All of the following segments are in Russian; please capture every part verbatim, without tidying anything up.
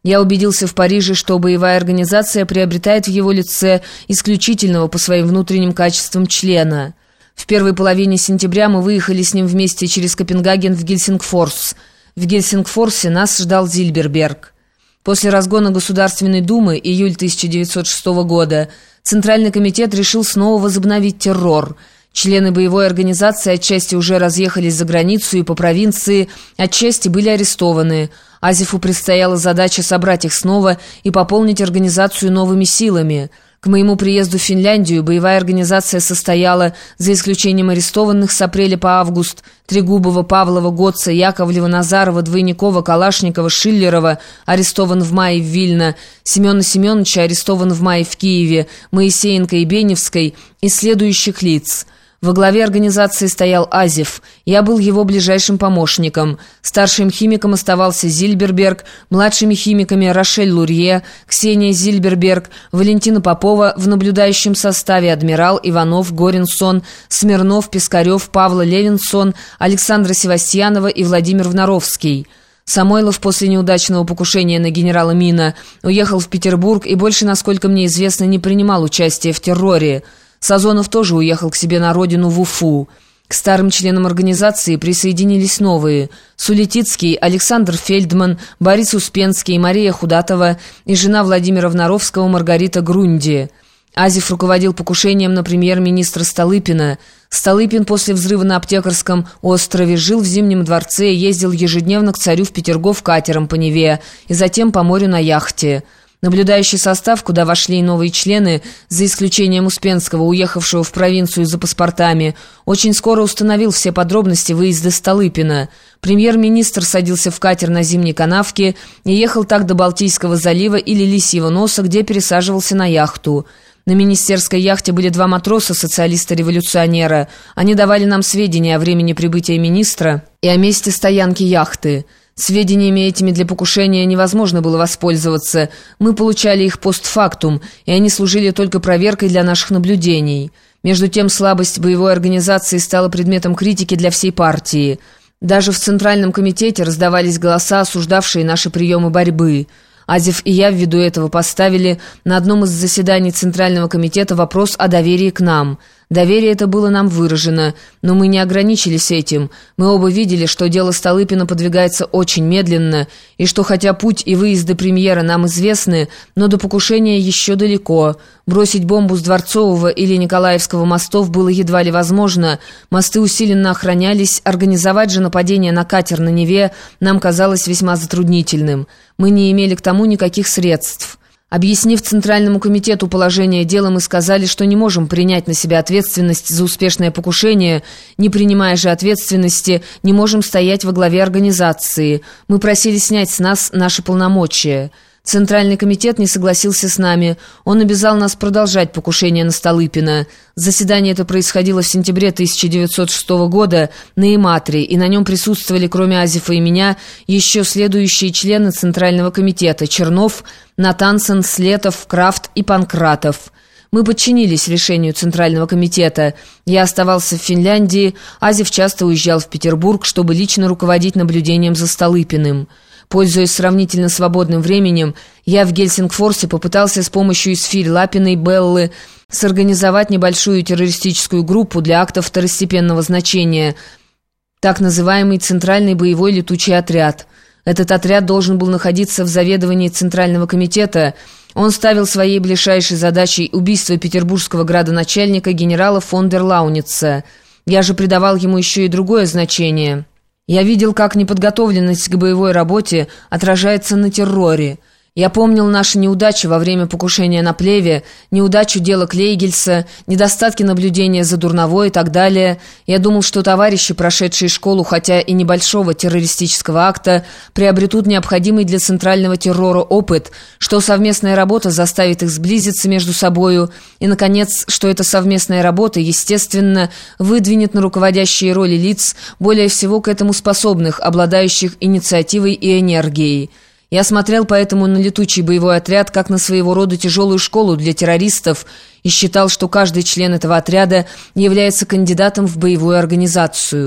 Я убедился в Париже, что боевая организация приобретает в его лице исключительного по своим внутренним качествам члена. В первой половине сентября мы выехали с ним вместе через Копенгаген в Гельсингфорс. В Гельсингфорсе нас ждал Зильберберг. После разгона Государственной Думы, июль тысяча девятьсот шестого года, Центральный комитет решил снова возобновить террор. Члены боевой организации отчасти уже разъехались за границу и по провинции, отчасти были арестованы. Азефу предстояла задача собрать их снова и пополнить организацию новыми силами. К моему приезду в Финляндию боевая организация состояла, за исключением арестованных с апреля по август, Трегубова, Павлова, Готца, Яковлева, Назарова, Двойникова, Калашникова, Шиллерова, арестован в мае в Вильно, Семена Семеновича, арестован в мае в Киеве, Моисеенко и Беневской, и следующих лиц. Во главе организации стоял Азеф, я был его ближайшим помощником. Старшим химиком оставался Зильберберг, младшими химиками Рошель Лурье, Ксения Зильберберг, Валентина Попова, в наблюдающем составе адмирал Иванов, Горинсон, Смирнов, Пискарев, Павла Левинсон, Александра Севастьянова и Владимир Вноровский. Самойлов после неудачного покушения на генерала Мина уехал в Петербург и больше, насколько мне известно, не принимал участия в терроре. Сазонов тоже уехал к себе на родину в Уфу. К старым членам организации присоединились новые: Сулетицкий, Александр Фельдман, Борис Успенский, Мария Худатова и жена Владимира Вноровского Маргарита Грунди. Азеф руководил покушением на премьер-министра Столыпина. Столыпин после взрыва на Аптекарском острове жил в Зимнем дворце и ездил ежедневно к царю в Петергоф катером по Неве и затем по морю на яхте. Наблюдающий состав, куда вошли и новые члены, за исключением Успенского, уехавшего в провинцию за паспортами, очень скоро установил все подробности выезда Столыпина. Премьер-министр садился в катер на Зимней канавке и ехал так до Балтийского залива или Лисьего носа, где пересаживался на яхту. На министерской яхте были два матроса, социалиста-революционера. Они давали нам сведения о времени прибытия министра и о месте стоянки яхты. Сведениями этими для покушения невозможно было воспользоваться. Мы получали их постфактум, и они служили только проверкой для наших наблюдений. Между тем, слабость боевой организации стала предметом критики для всей партии. Даже в Центральном комитете раздавались голоса, осуждавшие наши приемы борьбы. Азеф и я ввиду этого поставили на одном из заседаний Центрального комитета вопрос о доверии к нам. Доверие это было нам выражено, но мы не ограничились этим. Мы оба видели, что дело Столыпина подвигается очень медленно, и что хотя путь и выезды премьера нам известны, но до покушения еще далеко. Бросить бомбу с Дворцового или Николаевского мостов было едва ли возможно, мосты усиленно охранялись, организовать же нападение на катер на Неве нам казалось весьма затруднительным. Мы не имели к тому никаких средств. Объяснив Центральному комитету положение дела, мы сказали, что не можем принять на себя ответственность за успешное покушение, не принимая же ответственности, не можем стоять во главе организации. Мы просили снять с нас наши полномочия. Центральный комитет не согласился с нами. Он обязал нас продолжать покушение на Столыпина. Заседание это происходило в сентябре тысяча девятьсот шестого года на Иматре, и на нем присутствовали, кроме Азефа и меня, еще следующие члены Центрального комитета: Чернов, Натансен, Слетов, Крафт и Панкратов. Мы подчинились решению Центрального комитета. Я оставался в Финляндии, Азеф часто уезжал в Петербург, чтобы лично руководить наблюдением за Столыпиным. Пользуясь сравнительно свободным временем, я в Гельсингфорсе попытался с помощью Исфирь Лапиной Беллы сорганизовать небольшую террористическую группу для актов второстепенного значения, так называемый Центральный боевой летучий отряд. Этот отряд должен был находиться в заведовании Центрального комитета. Он ставил своей ближайшей задачей убийство петербургского градоначальника генерала фон дер Лауница. Я же придавал ему еще и другое значение. Я видел, как неподготовленность к боевой работе отражается на терроре. Я помнил наши неудачи во время покушения на Плеве, неудачу дела Клейгельса, недостатки наблюдения за Дурновой и так далее. Я думал, что товарищи, прошедшие школу, хотя и небольшого террористического акта, приобретут необходимый для центрального террора опыт, что совместная работа заставит их сблизиться между собою, и, наконец, что эта совместная работа, естественно, выдвинет на руководящие роли лиц, более всего к этому способных, обладающих инициативой и энергией. Я смотрел поэтому на летучий боевой отряд как на своего рода тяжелую школу для террористов и считал, что каждый член этого отряда является кандидатом в боевую организацию.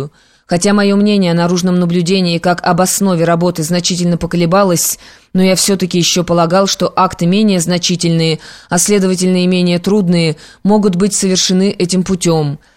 Хотя мое мнение о наружном наблюдении как об основе работы значительно поколебалось, но я все-таки еще полагал, что акты менее значительные, а следовательно и менее трудные, могут быть совершены этим путем.